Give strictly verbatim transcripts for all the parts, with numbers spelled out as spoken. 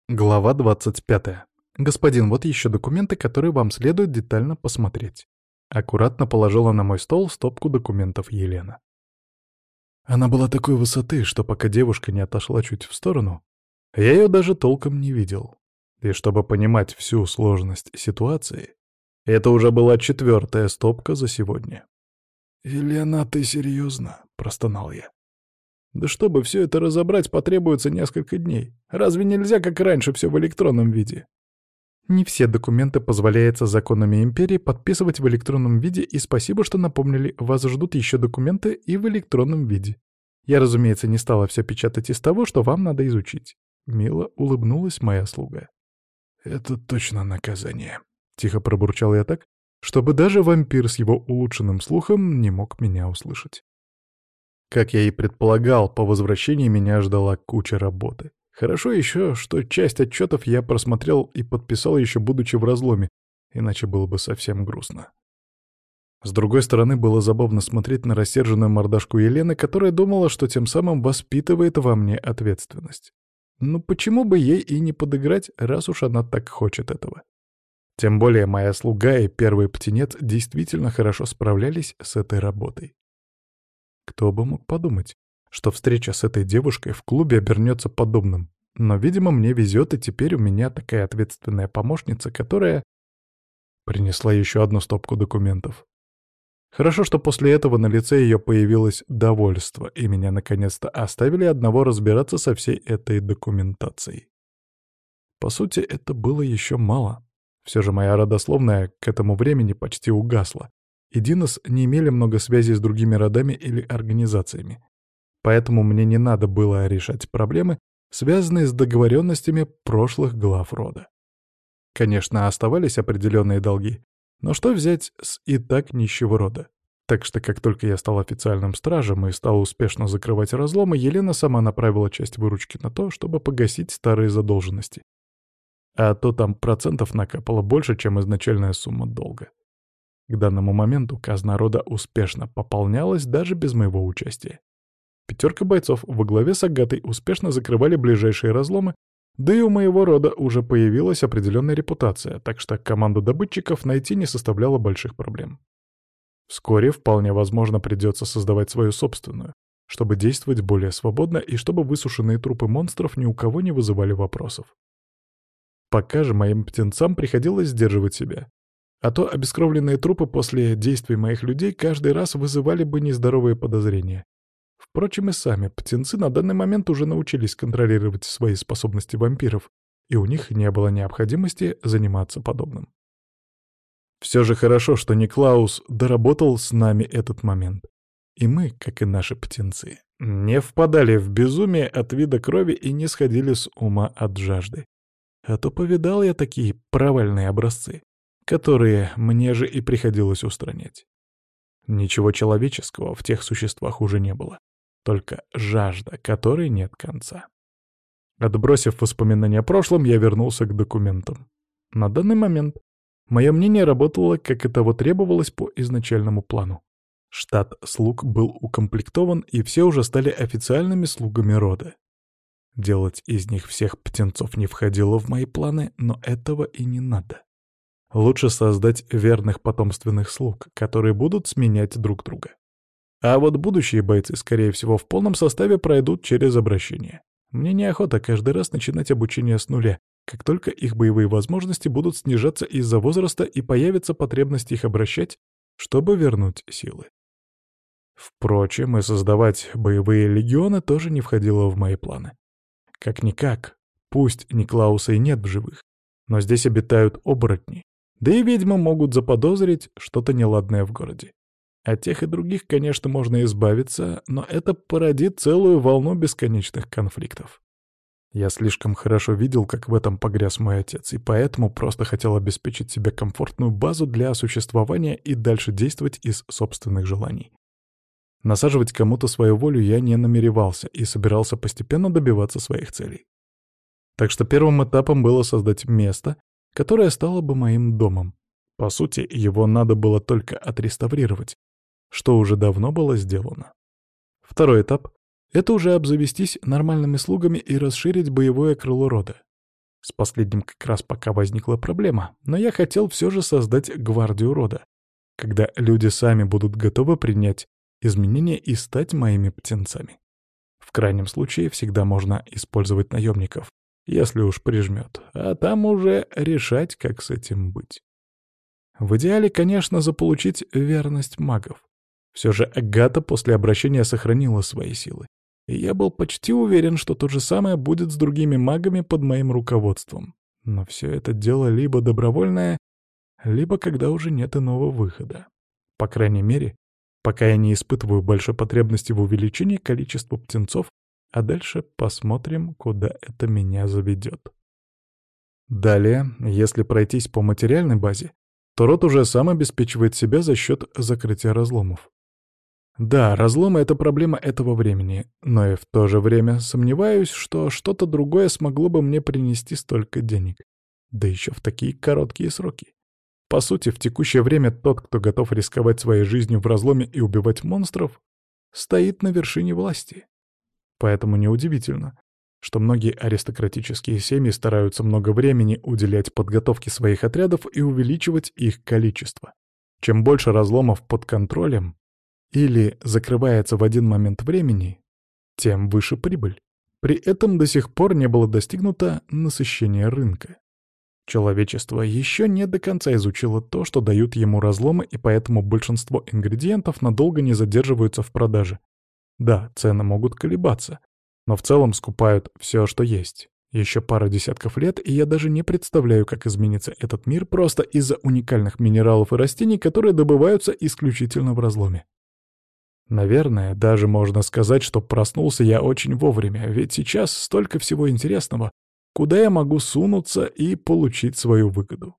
Глава двадцать пятая. «Господин, вот еще документы, которые вам следует детально посмотреть». Аккуратно положила на мой стол стопку документов Елена. Она была такой высоты, что пока девушка не отошла чуть в сторону, я ее даже толком не видел. И чтобы понимать всю сложность ситуации, это уже была четвертая стопка за сегодня. «Елена, ты серьезно?» — простонал я. Да чтобы все это разобрать, потребуется несколько дней. Разве нельзя, как раньше, все в электронном виде? Не все документы позволяется законами империи подписывать в электронном виде, и спасибо, что напомнили, вас ждут еще документы и в электронном виде. Я, разумеется, не стала все печатать из того, что вам надо изучить. Мило улыбнулась моя слуга. «Это точно наказание», — тихо пробурчал я так, чтобы даже вампир с его улучшенным слухом не мог меня услышать. Как я и предполагал, по возвращении меня ждала куча работы. Хорошо еще, что часть отчетов я просмотрел и подписал еще будучи в разломе, иначе было бы совсем грустно. С другой стороны, было забавно смотреть на рассерженную мордашку Елены, которая думала, что тем самым воспитывает во мне ответственность. Ну почему бы ей и не подыграть, раз уж она так хочет этого? Тем более моя слуга и первый птенец действительно хорошо справлялись с этой работой. Кто бы мог подумать, что встреча с этой девушкой в клубе обернется подобным. Но, видимо, мне везет, и теперь у меня такая ответственная помощница, которая принесла еще одну стопку документов. Хорошо, что после этого на лице ее появилось довольство, и меня наконец-то оставили одного разбираться со всей этой документацией. По сути, это было еще мало. Все же моя родословная к этому времени почти угасла, и Динос не имели много связей с другими родами или организациями. Поэтому мне не надо было решать проблемы, связанные с договоренностями прошлых глав рода. Конечно, оставались определенные долги, но что взять с и так нищего рода? Так что как только я стал официальным стражем и стал успешно закрывать разломы, Елена сама направила часть выручки на то, чтобы погасить старые задолженности. А то там процентов накапало больше, чем изначальная сумма долга. К данному моменту казна рода успешно пополнялась даже без моего участия. Пятерка бойцов во главе с Агатой успешно закрывали ближайшие разломы, да и у моего рода уже появилась определенная репутация, так что команду добытчиков найти не составляло больших проблем. Вскоре вполне возможно придется создавать свою собственную, чтобы действовать более свободно и чтобы высушенные трупы монстров ни у кого не вызывали вопросов. Пока же моим птенцам приходилось сдерживать себя. А то обескровленные трупы после действий моих людей каждый раз вызывали бы нездоровые подозрения. Впрочем, и сами птенцы на данный момент уже научились контролировать свои способности вампиров, и у них не было необходимости заниматься подобным. Все же хорошо, что Никлаус доработал с нами этот момент. И мы, как и наши птенцы, не впадали в безумие от вида крови и не сходили с ума от жажды. А то повидал я такие провальные образцы, которые мне же и приходилось устранять. Ничего человеческого в тех существах уже не было, только жажда, которой нет конца. Отбросив воспоминания о прошлом, я вернулся к документам. На данный момент мое мнение работало, как и того требовалось по изначальному плану. Штат слуг был укомплектован, и все уже стали официальными слугами рода. Делать из них всех птенцов не входило в мои планы, но этого и не надо. Лучше создать верных потомственных слуг, которые будут сменять друг друга. А вот будущие бойцы, скорее всего, в полном составе пройдут через обращение. Мне неохота каждый раз начинать обучение с нуля, как только их боевые возможности будут снижаться из-за возраста и появится потребность их обращать, чтобы вернуть силы. Впрочем, и создавать боевые легионы тоже не входило в мои планы. Как-никак, пусть Никлауса и нет в живых, но здесь обитают оборотни, да и ведьмы могут заподозрить что-то неладное в городе. От тех и других, конечно, можно избавиться, но это породит целую волну бесконечных конфликтов. Я слишком хорошо видел, как в этом погряз мой отец, и поэтому просто хотел обеспечить себе комфортную базу для существования и дальше действовать из собственных желаний. Насаживать кому-то свою волю я не намеревался и собирался постепенно добиваться своих целей. Так что первым этапом было создать место, которое стало бы моим домом. По сути, его надо было только отреставрировать, что уже давно было сделано. Второй этап — это уже обзавестись нормальными слугами и расширить боевое крыло рода. С последним как раз пока возникла проблема, но я хотел все же создать гвардию рода, когда люди сами будут готовы принять изменения и стать моими птенцами. В крайнем случае всегда можно использовать наемников, если уж прижмет, а там уже решать, как с этим быть. В идеале, конечно, заполучить верность магов. Все же Агата после обращения сохранила свои силы, и я был почти уверен, что то же самое будет с другими магами под моим руководством. Но все это дело либо добровольное, либо когда уже нет иного выхода. По крайней мере, пока я не испытываю большой потребности в увеличении количества птенцов, а дальше посмотрим, куда это меня заведет. Далее, если пройтись по материальной базе, то род уже сам обеспечивает себя за счет закрытия разломов. Да, разломы — это проблема этого времени, но и в то же время сомневаюсь, что что-то другое смогло бы мне принести столько денег. Да еще в такие короткие сроки. По сути, в текущее время тот, кто готов рисковать своей жизнью в разломе и убивать монстров, стоит на вершине власти. Поэтому неудивительно, что многие аристократические семьи стараются много времени уделять подготовке своих отрядов и увеличивать их количество. Чем больше разломов под контролем или закрывается в один момент времени, тем выше прибыль. При этом до сих пор не было достигнуто насыщение рынка. Человечество еще не до конца изучило то, что дают ему разломы, и поэтому большинство ингредиентов надолго не задерживаются в продаже. Да, цены могут колебаться, но в целом скупают все, что есть. Еще пара десятков лет, и я даже не представляю, как изменится этот мир просто из-за уникальных минералов и растений, которые добываются исключительно в разломе. Наверное, даже можно сказать, что проснулся я очень вовремя, ведь сейчас столько всего интересного, куда я могу сунуться и получить свою выгоду.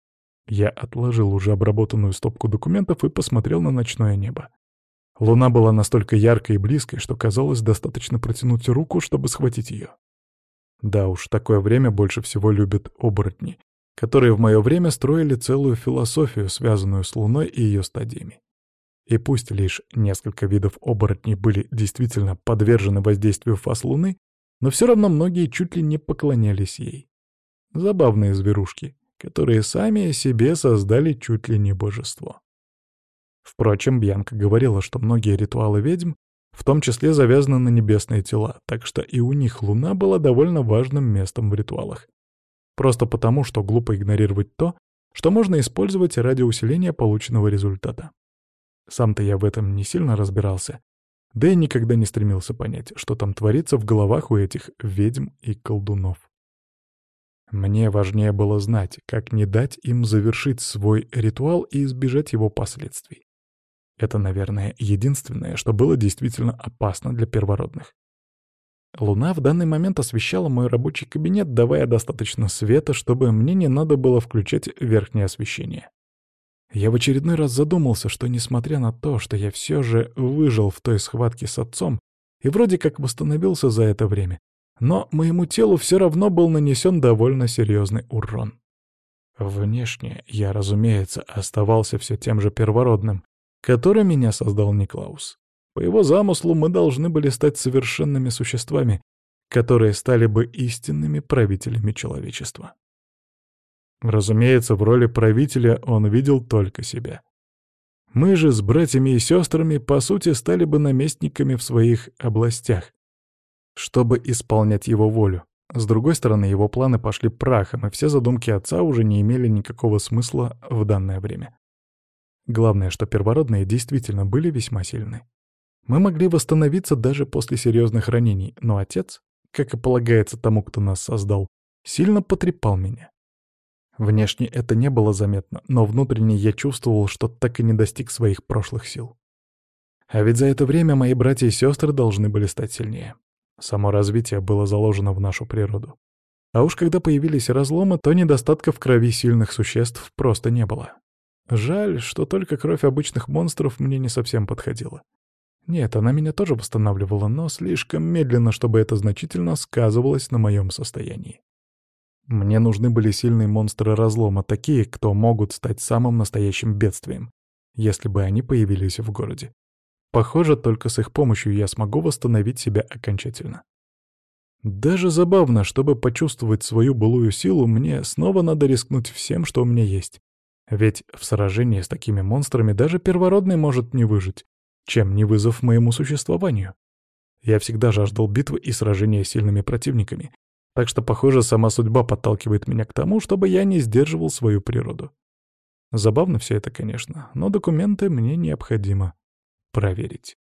Я отложил уже обработанную стопку документов и посмотрел на ночное небо. Луна была настолько яркой и близкой, что казалось, достаточно протянуть руку, чтобы схватить ее. Да уж, такое время больше всего любят оборотни, которые в мое время строили целую философию, связанную с Луной и ее стадиями. И пусть лишь несколько видов оборотней были действительно подвержены воздействию фаз Луны, но все равно многие чуть ли не поклонялись ей. Забавные зверушки, которые сами себе создали чуть ли не божество. Впрочем, Бьянка говорила, что многие ритуалы ведьм в том числе завязаны на небесные тела, так что и у них Луна была довольно важным местом в ритуалах. Просто потому, что глупо игнорировать то, что можно использовать ради усиления полученного результата. Сам-то я в этом не сильно разбирался, да и никогда не стремился понять, что там творится в головах у этих ведьм и колдунов. Мне важнее было знать, как не дать им завершить свой ритуал и избежать его последствий. Это, наверное, единственное, что было действительно опасно для первородных. Луна в данный момент освещала мой рабочий кабинет, давая достаточно света, чтобы мне не надо было включать верхнее освещение. Я в очередной раз задумался, что несмотря на то, что я все же выжил в той схватке с отцом и вроде как восстановился за это время, но моему телу все равно был нанесен довольно серьезный урон. Внешне я, разумеется, оставался все тем же первородным, который меня создал Никлаус. По его замыслу мы должны были стать совершенными существами, которые стали бы истинными правителями человечества. Разумеется, в роли правителя он видел только себя. Мы же с братьями и сестрами, по сути, стали бы наместниками в своих областях, чтобы исполнять его волю. С другой стороны, его планы пошли прахом, и все задумки отца уже не имели никакого смысла в данное время. Главное, что первородные действительно были весьма сильны. Мы могли восстановиться даже после серьезных ранений, но отец, как и полагается тому, кто нас создал, сильно потрепал меня. Внешне это не было заметно, но внутренне я чувствовал, что так и не достиг своих прошлых сил. А ведь за это время мои братья и сестры должны были стать сильнее. Само развитие было заложено в нашу природу. А уж когда появились разломы, то недостатка в крови сильных существ просто не было. Жаль, что только кровь обычных монстров мне не совсем подходила. Нет, она меня тоже восстанавливала, но слишком медленно, чтобы это значительно сказывалось на моем состоянии. Мне нужны были сильные монстры разлома, такие, кто могут стать самым настоящим бедствием, если бы они появились в городе. Похоже, только с их помощью я смогу восстановить себя окончательно. Даже забавно, чтобы почувствовать свою былую силу, мне снова надо рискнуть всем, что у меня есть. Ведь в сражении с такими монстрами даже первородный может не выжить, чем не вызов моему существованию. Я всегда жаждал битвы и сражения с сильными противниками, так что, похоже, сама судьба подталкивает меня к тому, чтобы я не сдерживал свою природу. Забавно все это, конечно, но документы мне необходимо проверить.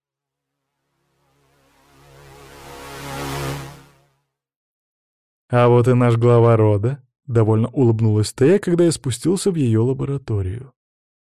А вот и наш глава рода. Довольно улыбнулась Тея, когда я спустился в ее лабораторию.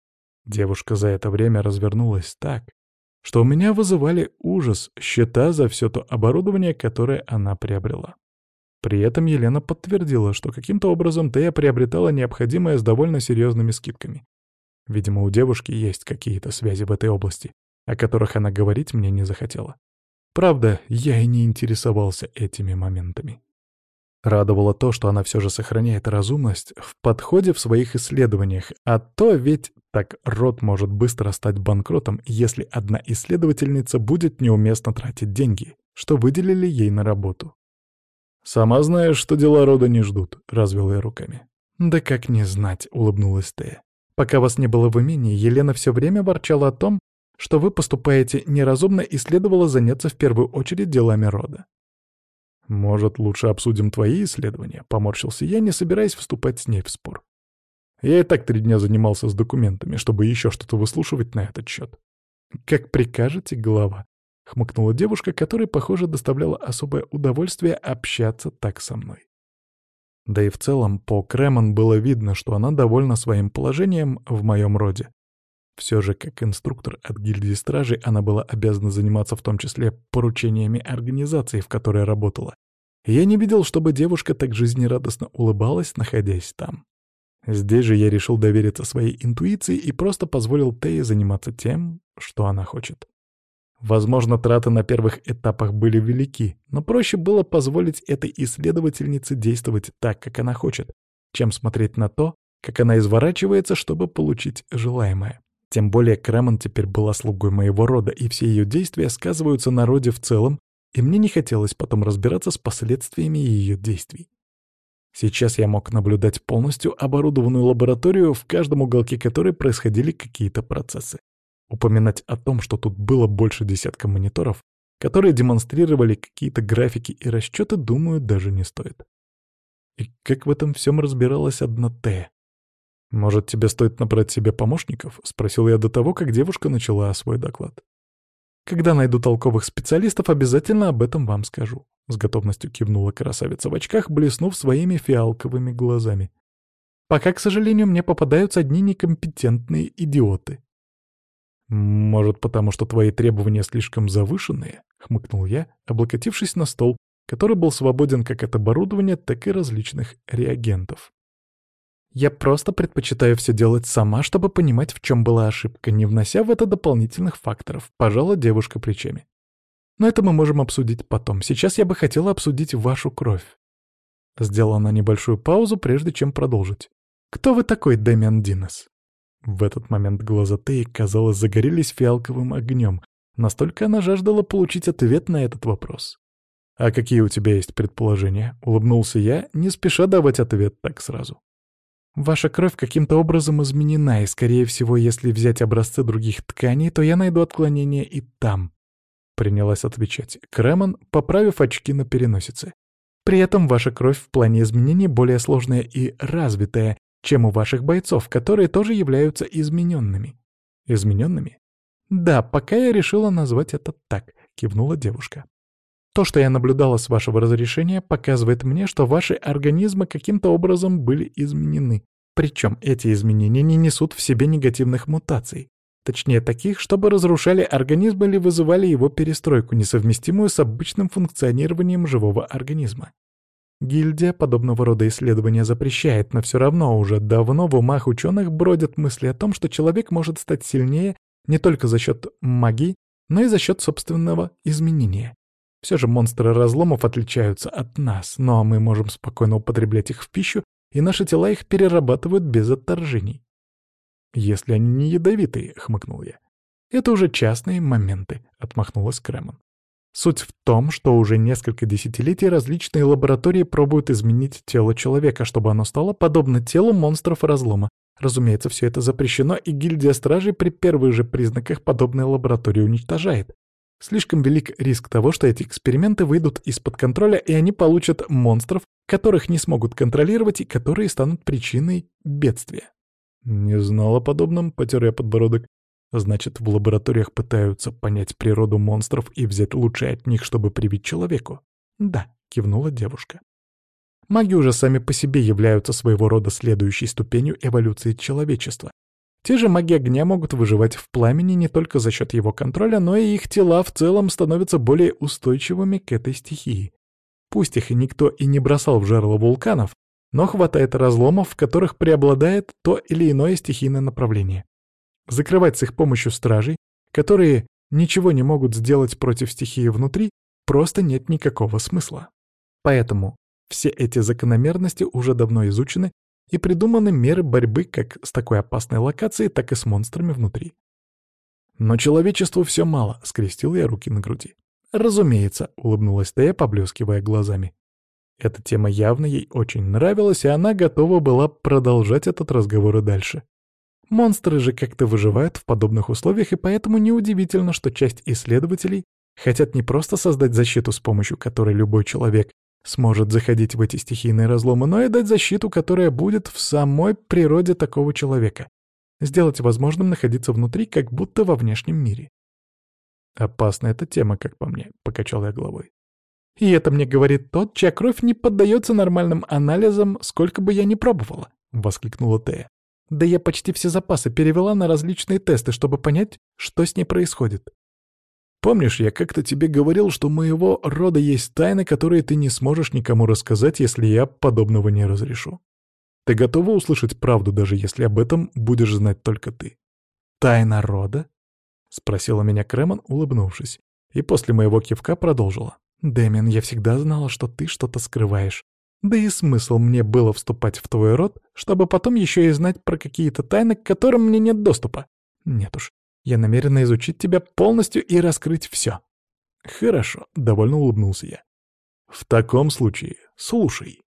Девушка за это время развернулась так, что у меня вызывали ужас счета за все то оборудование, которое она приобрела. При этом Елена подтвердила, что каким-то образом Тея приобретала необходимое с довольно серьезными скидками. Видимо, у девушки есть какие-то связи в этой области, о которых она говорить мне не захотела. Правда, я и не интересовался этими моментами. Радовало то, что она все же сохраняет разумность в подходе в своих исследованиях, а то ведь так род может быстро стать банкротом, если одна исследовательница будет неуместно тратить деньги, что выделили ей на работу. «Сама знаешь, что дела рода не ждут», — развел я руками. «Да как не знать», — улыбнулась Тея. «Пока вас не было в имении, Елена все время ворчала о том, что вы поступаете неразумно и следовало заняться в первую очередь делами рода». «Может, лучше обсудим твои исследования?» — поморщился я, не собираясь вступать с ней в спор. Я и так три дня занимался с документами, чтобы еще что-то выслушивать на этот счет. «Как прикажете, глава», — хмыкнула девушка, которой, похоже, доставляло особое удовольствие общаться так со мной. Да и в целом по Кремон было видно, что она довольна своим положением в моем роде. Все же, как инструктор от гильдии стражей, она была обязана заниматься в том числе поручениями организации, в которой работала. Я не видел, чтобы девушка так жизнерадостно улыбалась, находясь там. Здесь же я решил довериться своей интуиции и просто позволил Тее заниматься тем, что она хочет. Возможно, траты на первых этапах были велики, но проще было позволить этой исследовательнице действовать так, как она хочет, чем смотреть на то, как она изворачивается, чтобы получить желаемое. Тем более Кремон теперь была слугой моего рода, и все ее действия сказываются на роде в целом, и мне не хотелось потом разбираться с последствиями ее действий. Сейчас я мог наблюдать полностью оборудованную лабораторию, в каждом уголке которой происходили какие-то процессы. Упоминать о том, что тут было больше десятка мониторов, которые демонстрировали какие-то графики и расчеты, думаю, даже не стоит. И как в этом всем разбиралась одна Тея? «Может, тебе стоит набрать себе помощников?» — спросил я до того, как девушка начала свой доклад. «Когда найду толковых специалистов, обязательно об этом вам скажу», — с готовностью кивнула красавица в очках, блеснув своими фиалковыми глазами. «Пока, к сожалению, мне попадаются одни некомпетентные идиоты». «Может, потому что твои требования слишком завышенные?» — хмыкнул я, облокотившись на стол, который был свободен как от оборудования, так и различных реагентов. «Я просто предпочитаю все делать сама, чтобы понимать, в чем была ошибка, не внося в это дополнительных факторов», — пожала девушка плечами. «Но это мы можем обсудить потом. Сейчас я бы хотела обсудить вашу кровь». Сделала она небольшую паузу, прежде чем продолжить. «Кто вы такой, Дэмиан Динес?» В этот момент глаза Теи, казалось, загорелись фиалковым огнем. Настолько она жаждала получить ответ на этот вопрос. «А какие у тебя есть предположения?» — улыбнулся я, не спеша давать ответ так сразу. «Ваша кровь каким-то образом изменена, и, скорее всего, если взять образцы других тканей, то я найду отклонения и там», — принялась отвечать Кремон, поправив очки на переносице. «При этом ваша кровь в плане изменений более сложная и развитая, чем у ваших бойцов, которые тоже являются измененными». «Измененными?» «Да, пока я решила назвать это так», — кивнула девушка. «То, что я наблюдала с вашего разрешения, показывает мне, что ваши организмы каким-то образом были изменены. Причем эти изменения не несут в себе негативных мутаций. Точнее, таких, чтобы разрушали организм или вызывали его перестройку, несовместимую с обычным функционированием живого организма. Гильдия подобного рода исследования запрещает, но все равно уже давно в умах ученых бродят мысли о том, что человек может стать сильнее не только за счет магии, но и за счет собственного изменения. Все же монстры разломов отличаются от нас, но мы можем спокойно употреблять их в пищу, и наши тела их перерабатывают без отторжений. «Если они не ядовитые», — хмыкнул я. «Это уже частные моменты», — отмахнулась Кремон. Суть в том, что уже несколько десятилетий различные лаборатории пробуют изменить тело человека, чтобы оно стало подобно телу монстров разлома. Разумеется, все это запрещено, и гильдия стражей при первых же признаках подобные лаборатории уничтожает. Слишком велик риск того, что эти эксперименты выйдут из-под контроля, и они получат монстров, которых не смогут контролировать и которые станут причиной бедствия. «Не знал о подобном», — потер я подбородок. «Значит, в лабораториях пытаются понять природу монстров и взять лучшее от них, чтобы привить человеку?» «Да», — кивнула девушка. «Маги уже сами по себе являются своего рода следующей ступенью эволюции человечества. Те же маги огня могут выживать в пламени не только за счет его контроля, но и их тела в целом становятся более устойчивыми к этой стихии. Пусть их и никто и не бросал в жерло вулканов, но хватает разломов, в которых преобладает то или иное стихийное направление. Закрывать с их помощью стражей, которые ничего не могут сделать против стихии внутри, просто нет никакого смысла. Поэтому все эти закономерности уже давно изучены и придуманы меры борьбы как с такой опасной локацией, так и с монстрами внутри. Но человечеству все мало, скрестил я руки на груди. Разумеется, улыбнулась Тея, поблескивая глазами. Эта тема явно ей очень нравилась, и она готова была продолжать этот разговор и дальше. Монстры же как-то выживают в подобных условиях, и поэтому неудивительно, что часть исследователей хотят не просто создать защиту, с помощью которой любой человек сможет заходить в эти стихийные разломы, но и дать защиту, которая будет в самой природе такого человека. Сделать возможным находиться внутри, как будто во внешнем мире. «Опасная эта тема, как по мне», — покачал я головой. «И это мне говорит тот, чья кровь не поддается нормальным анализам, сколько бы я ни пробовала», — воскликнула Тея. «Да я почти все запасы перевела на различные тесты, чтобы понять, что с ней происходит». «Помнишь, я как-то тебе говорил, что у моего рода есть тайны, которые ты не сможешь никому рассказать, если я подобного не разрешу? Ты готова услышать правду, даже если об этом будешь знать только ты?» «Тайна рода?» — спросила меня Кремон, улыбнувшись, и после моего кивка продолжила. «Дэмиан, я всегда знала, что ты что-то скрываешь. Да и смысл мне было вступать в твой род, чтобы потом еще и знать про какие-то тайны, к которым мне нет доступа. Нет уж, я намерена изучить тебя полностью и раскрыть все». «Хорошо», — довольно улыбнулся я. «В таком случае слушай».